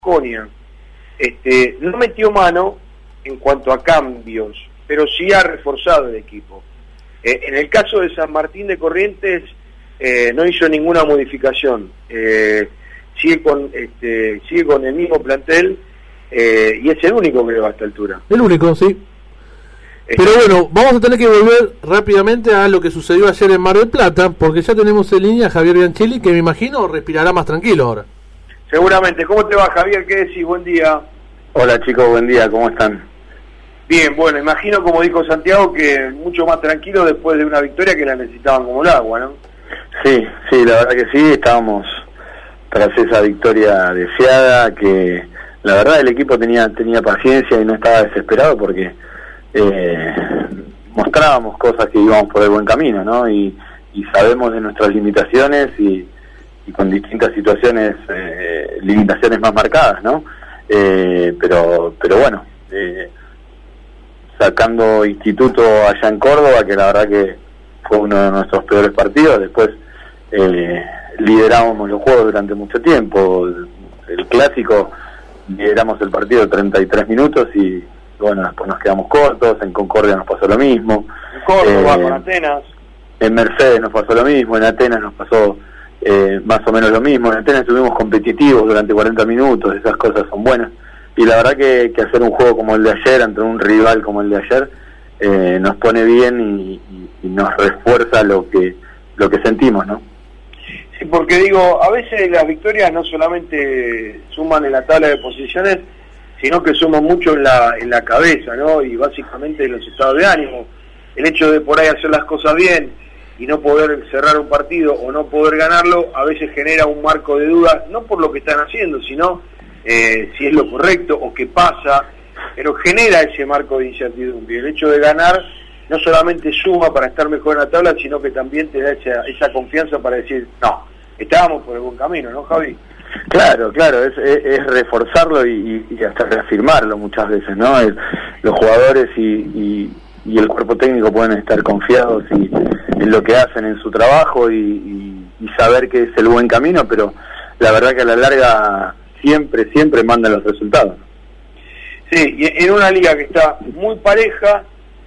Baskonia. No metió mano en cuanto a cambios, pero sí ha reforzado el equipo. En el caso de San Martín de Corrientes, no hizo ninguna modificación. Sigue con el mismo plantel y es el único, creo, a esta altura. El único, sí. Pero bueno, vamos a tener que volver rápidamente a lo que sucedió ayer en Mar del Plata, porque ya tenemos en línea a Javier Bianchelli, que me imagino respirará más tranquilo ahora. Seguramente. ¿Cómo te va, Javier? ¿Qué decís? Buen día. Hola chicos, buen día, ¿cómo están? Bien, bueno, imagino, como dijo Santiago, que mucho más tranquilo después de una victoria que la necesitaban como el agua, ¿no? Sí, la verdad que sí, estábamos tras esa victoria deseada, que la verdad el equipo tenía paciencia y no estaba desesperado porque mostrábamos cosas que íbamos por el buen camino, ¿no? Y sabemos de nuestras limitaciones y con distintas situaciones, limitaciones más marcadas, ¿no? Pero bueno, sacando Instituto allá en Córdoba, que la verdad que fue uno de nuestros peores partidos. Después liderábamos los juegos durante mucho tiempo. El clásico, lideramos el partido 33 minutos y bueno, después nos quedamos cortos. En Concordia nos pasó lo mismo. En Córdoba, con Atenas. En Mercedes nos pasó lo mismo, en Atenas nos pasó más o menos lo mismo. En Atenas estuvimos competitivos durante 40 minutos, esas cosas son buenas. Y la verdad que hacer un juego como el de ayer, ante un rival como el de ayer, nos pone bien y nos refuerza lo que sentimos, ¿no? Sí, porque digo, a veces las victorias no solamente suman en la tabla de posiciones, sino que suman mucho en la cabeza, ¿no? Y básicamente en los estados de ánimo. El hecho de por ahí hacer las cosas bien y no poder cerrar un partido o no poder ganarlo, a veces genera un marco de duda, no por lo que están haciendo, sino si es lo correcto o qué pasa, pero genera ese marco de incertidumbre. El hecho de ganar no solamente suma para estar mejor en la tabla, sino que también te da esa confianza para decir, no, estábamos por el buen camino, ¿no, Javi? Claro, es reforzarlo y hasta reafirmarlo muchas veces, ¿no? Los jugadores y el cuerpo técnico pueden estar confiados en lo que hacen en su trabajo y saber que es el buen camino, pero la verdad que a la larga siempre mandan los resultados. Sí, y en una liga que está muy pareja,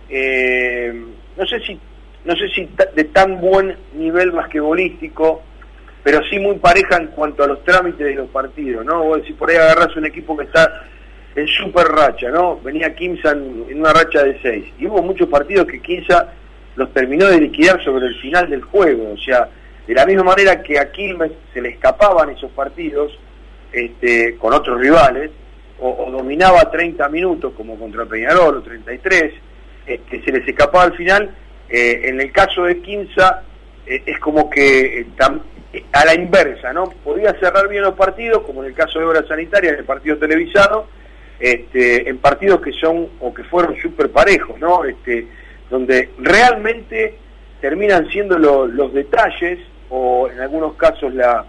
no sé si de tan buen nivel basquetbolístico, pero sí muy pareja en cuanto a los trámites de los partidos, ¿no? Vos decís, por ahí agarrás un equipo que está en super racha, ¿no? Venía Quimsa en una racha de 6, y hubo muchos partidos que Quimsa los terminó de liquidar sobre el final del juego. O sea, de la misma manera que a Quilmes se le escapaban esos partidos con otros rivales, o dominaba 30 minutos como contra Peñarol, o 33, se les escapaba al final. En el caso de Quimsa es como que a la inversa, ¿no? Podía cerrar bien los partidos, como en el caso de Obras Sanitarias, en el partido televisado, en partidos que son o que fueron súper parejos, ¿no? Donde realmente terminan siendo los detalles, o en algunos casos la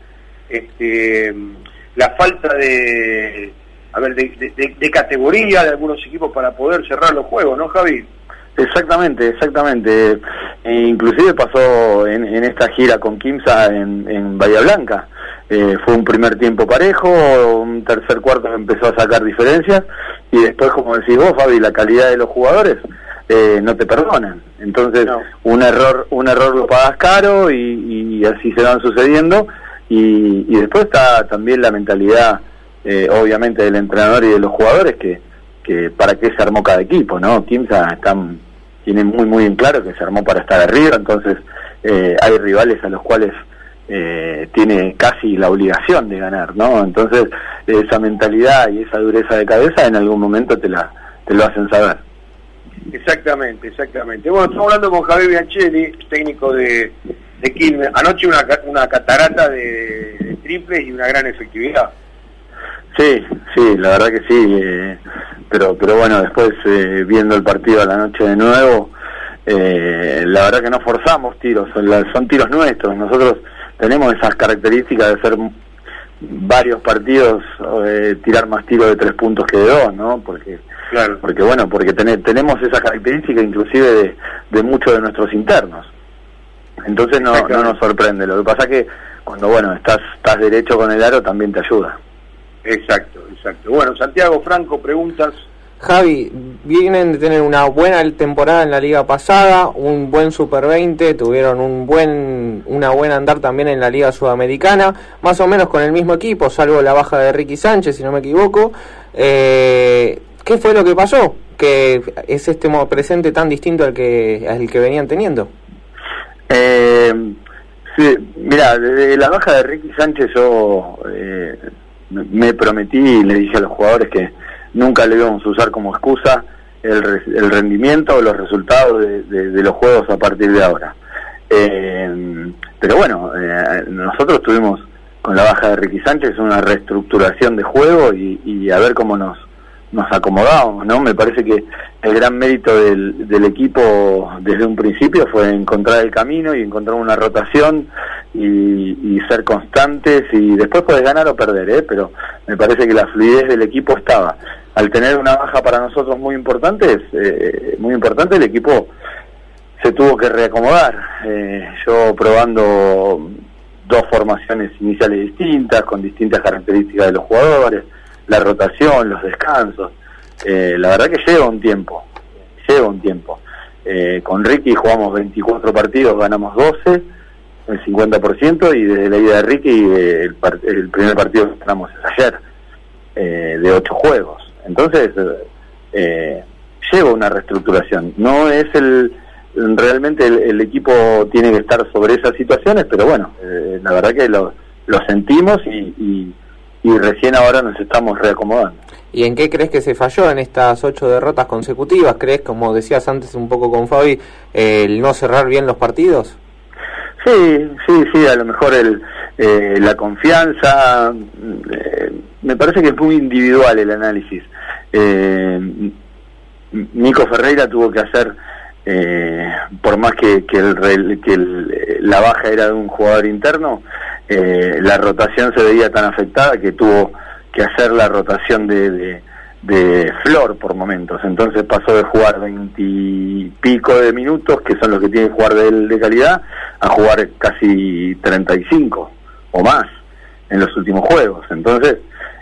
falta de categoría de algunos equipos para poder cerrar los juegos, ¿no, Javi? Exactamente. Inclusive pasó en esta gira con Quimsa en Bahía Blanca. Fue un primer tiempo parejo, un tercer cuarto que empezó a sacar diferencias, y después, como decís vos, Fabi, la calidad de los jugadores no te perdonan. Entonces, no. un error lo pagas caro y así se van sucediendo. Y después está también la mentalidad, obviamente, del entrenador y de los jugadores, que para qué se armó cada equipo, ¿no? Quimsa tiene muy en claro que se armó para estar arriba. Entonces hay rivales a los cuales tiene casi la obligación de ganar, ¿no? Entonces esa mentalidad y esa dureza de cabeza en algún momento te lo hacen saber. Exactamente. Bueno, estamos hablando con Javier Bianchelli, técnico de Quilmes. Anoche una catarata de triples y una gran efectividad. Sí, la verdad que sí, pero bueno, después viendo el partido a la noche de nuevo, la verdad que no forzamos tiros, son tiros nuestros. Nosotros tenemos esas características de hacer varios partidos, tirar más tiros de 3 puntos que de 2, ¿no? Porque tenemos esa característica inclusive de muchos de nuestros internos. Entonces no nos sorprende. Lo que pasa es que cuando estás derecho con el aro también te ayuda. Exacto. Bueno, Santiago Franco, preguntas. Javi, vienen de tener una buena temporada en la liga pasada, un buen Super 20, tuvieron una buena andar también en la liga sudamericana, más o menos con el mismo equipo, salvo la baja de Ricky Sánchez, si no me equivoco. ¿Qué fue lo que pasó? Que es este modo presente tan distinto al que venían teniendo. Sí, mira, desde la baja de Ricky Sánchez yo me prometí y le dije a los jugadores que nunca le íbamos a usar como excusa el rendimiento o los resultados de los juegos a partir de ahora. Pero bueno, nosotros tuvimos con la baja de Ricky Sánchez una reestructuración de juego y a ver cómo nos acomodamos, ¿no? Me parece que el gran mérito del equipo desde un principio fue encontrar el camino y encontrar una rotación y ser constantes, y después podés ganar o perder, pero me parece que la fluidez del equipo estaba. Al tener una baja para nosotros muy importante, el equipo se tuvo que reacomodar. Yo probando dos formaciones iniciales distintas, con distintas características de los jugadores, la rotación, los descansos, la verdad que lleva un tiempo. Con Ricky jugamos 24 partidos, ganamos 12, el 50%, y desde la ida de Ricky el primer partido que ganamos es ayer, de 8 juegos. Entonces lleva una reestructuración. No es realmente el equipo tiene que estar sobre esas situaciones, pero bueno, la verdad que lo sentimos y recién ahora nos estamos reacomodando. ¿Y en qué crees que se falló en estas 8 derrotas consecutivas? ¿Crees, como decías antes un poco con Fabi, el no cerrar bien los partidos? Sí, a lo mejor la confianza, me parece que es muy individual el análisis. Nico Ferreira tuvo que hacer, por más que la baja era de un jugador interno, la rotación se veía tan afectada que tuvo que hacer la rotación de Flor por momentos. Entonces pasó de jugar 20 y pico de minutos, que son los que tiene que jugar de calidad, a jugar casi 35 o más en los últimos juegos. Entonces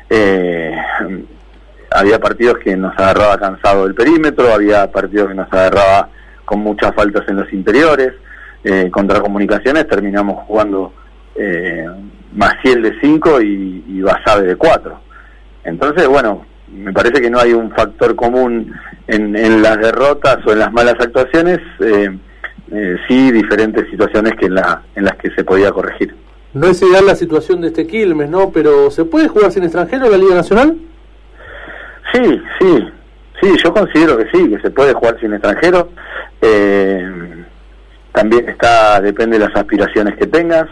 había partidos que nos agarraba cansado del perímetro, había partidos que nos agarraba con muchas faltas en los interiores. Contra Comunicaciones terminamos jugando Maciel de 5 y Basabe de 4. Entonces, bueno, me parece que no hay un factor común en las derrotas o en las malas actuaciones, sí diferentes situaciones que en las que se podía corregir. No es ideal la situación de este Quilmes, ¿no? Pero ¿se puede jugar sin extranjero en la Liga Nacional? Sí, yo considero que sí, que se puede jugar sin extranjero. También depende de las aspiraciones que tengas.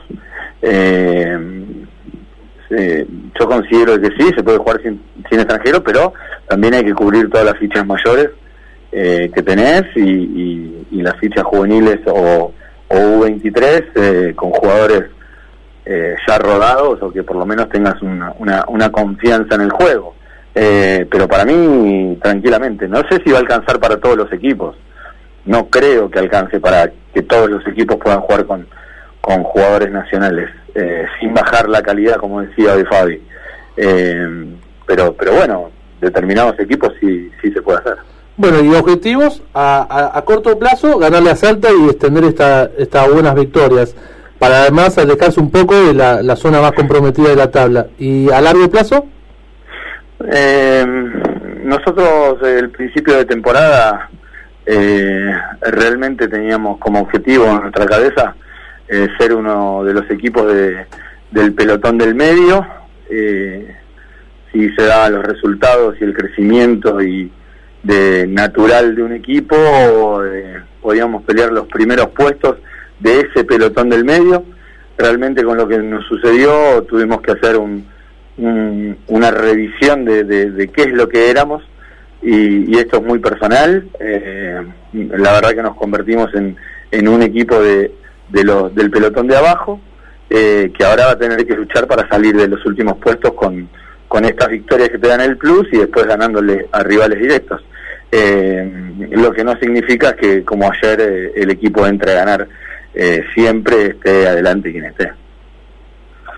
Yo considero que sí, se puede jugar sin extranjero, pero también hay que cubrir todas las fichas mayores que tenés y las fichas juveniles o U23 con jugadores ya rodados, o que por lo menos tengas una confianza en el juego. Pero para mí, tranquilamente, no sé si va a alcanzar para todos los equipos. No creo que alcance para que todos los equipos puedan jugar con jugadores nacionales, sin bajar la calidad, como decía hoy Fabi. Pero bueno, determinados equipos sí se puede hacer. Bueno, y objetivos a corto plazo, ganarle a Salta y extender estas buenas victorias, para además alejarse un poco de la zona más comprometida de la tabla. ¿Y a largo plazo? Nosotros el principio de temporada realmente teníamos como objetivo en nuestra cabeza ser uno de los equipos del pelotón del medio. Si se daban los resultados y el crecimiento natural de un equipo, podíamos pelear los primeros puestos de ese pelotón del medio. Realmente con lo que nos sucedió tuvimos que hacer una revisión de qué es lo que éramos, y esto es muy personal. La verdad que nos convertimos en un equipo del pelotón de abajo, que ahora va a tener que luchar para salir de los últimos puestos con estas victorias que te dan el plus y después ganándole a rivales directos. Lo que no significa que, como ayer, el equipo entre a ganar siempre, esté adelante quien esté.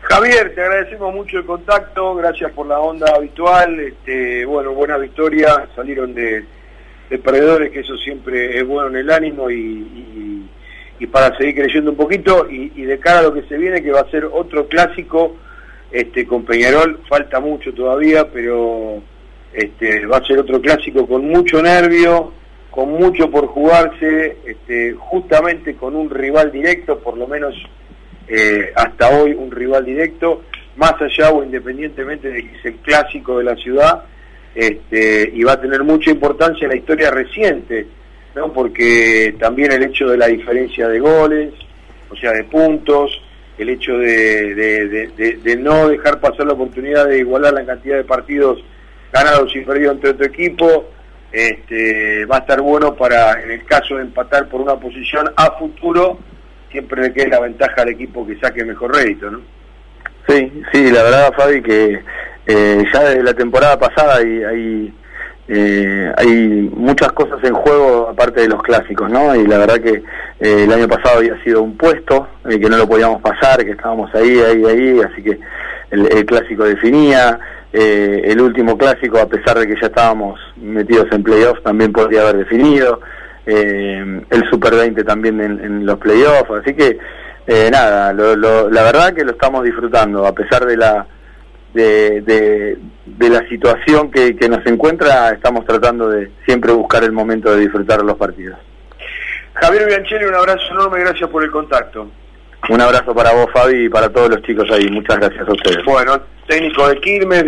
Javier, te agradecemos mucho el contacto, gracias por la onda habitual, bueno, buena victoria, salieron de perdedores, que eso siempre es bueno en el ánimo y para seguir creyendo un poquito, y de cara a lo que se viene, que va a ser otro clásico, con Peñarol, falta mucho todavía, pero va a ser otro clásico con mucho nervio, con mucho por jugarse, justamente con un rival directo, por lo menos hasta hoy un rival directo, más allá o independientemente de que es el clásico de la ciudad, y va a tener mucha importancia en la historia reciente, ¿no? Porque también el hecho de la diferencia de goles, o sea, de puntos, el hecho de no dejar pasar la oportunidad de igualar la cantidad de partidos ganados y perdidos entre otro equipo, va a estar bueno para, en el caso de empatar por una posición a futuro, siempre le quede la ventaja al equipo que saque mejor rédito, ¿no? Sí, la verdad, Fabi, que ya desde la temporada pasada hay muchas cosas en juego aparte de los clásicos, ¿no? Y la verdad que el año pasado había sido un puesto que no lo podíamos pasar, que estábamos ahí, así que el clásico definía. El último clásico, a pesar de que ya estábamos metidos en playoffs, también podría haber definido. El Super 20 también en los playoffs, así que nada, la verdad que lo estamos disfrutando, a pesar de la situación que nos encuentra. Estamos tratando de siempre buscar el momento de disfrutar los partidos. Javier Bianchelli, un abrazo enorme, gracias por el contacto. Un abrazo para vos, Fabi, y para todos los chicos ahí, muchas gracias a ustedes. Bueno, técnico de Quilmes.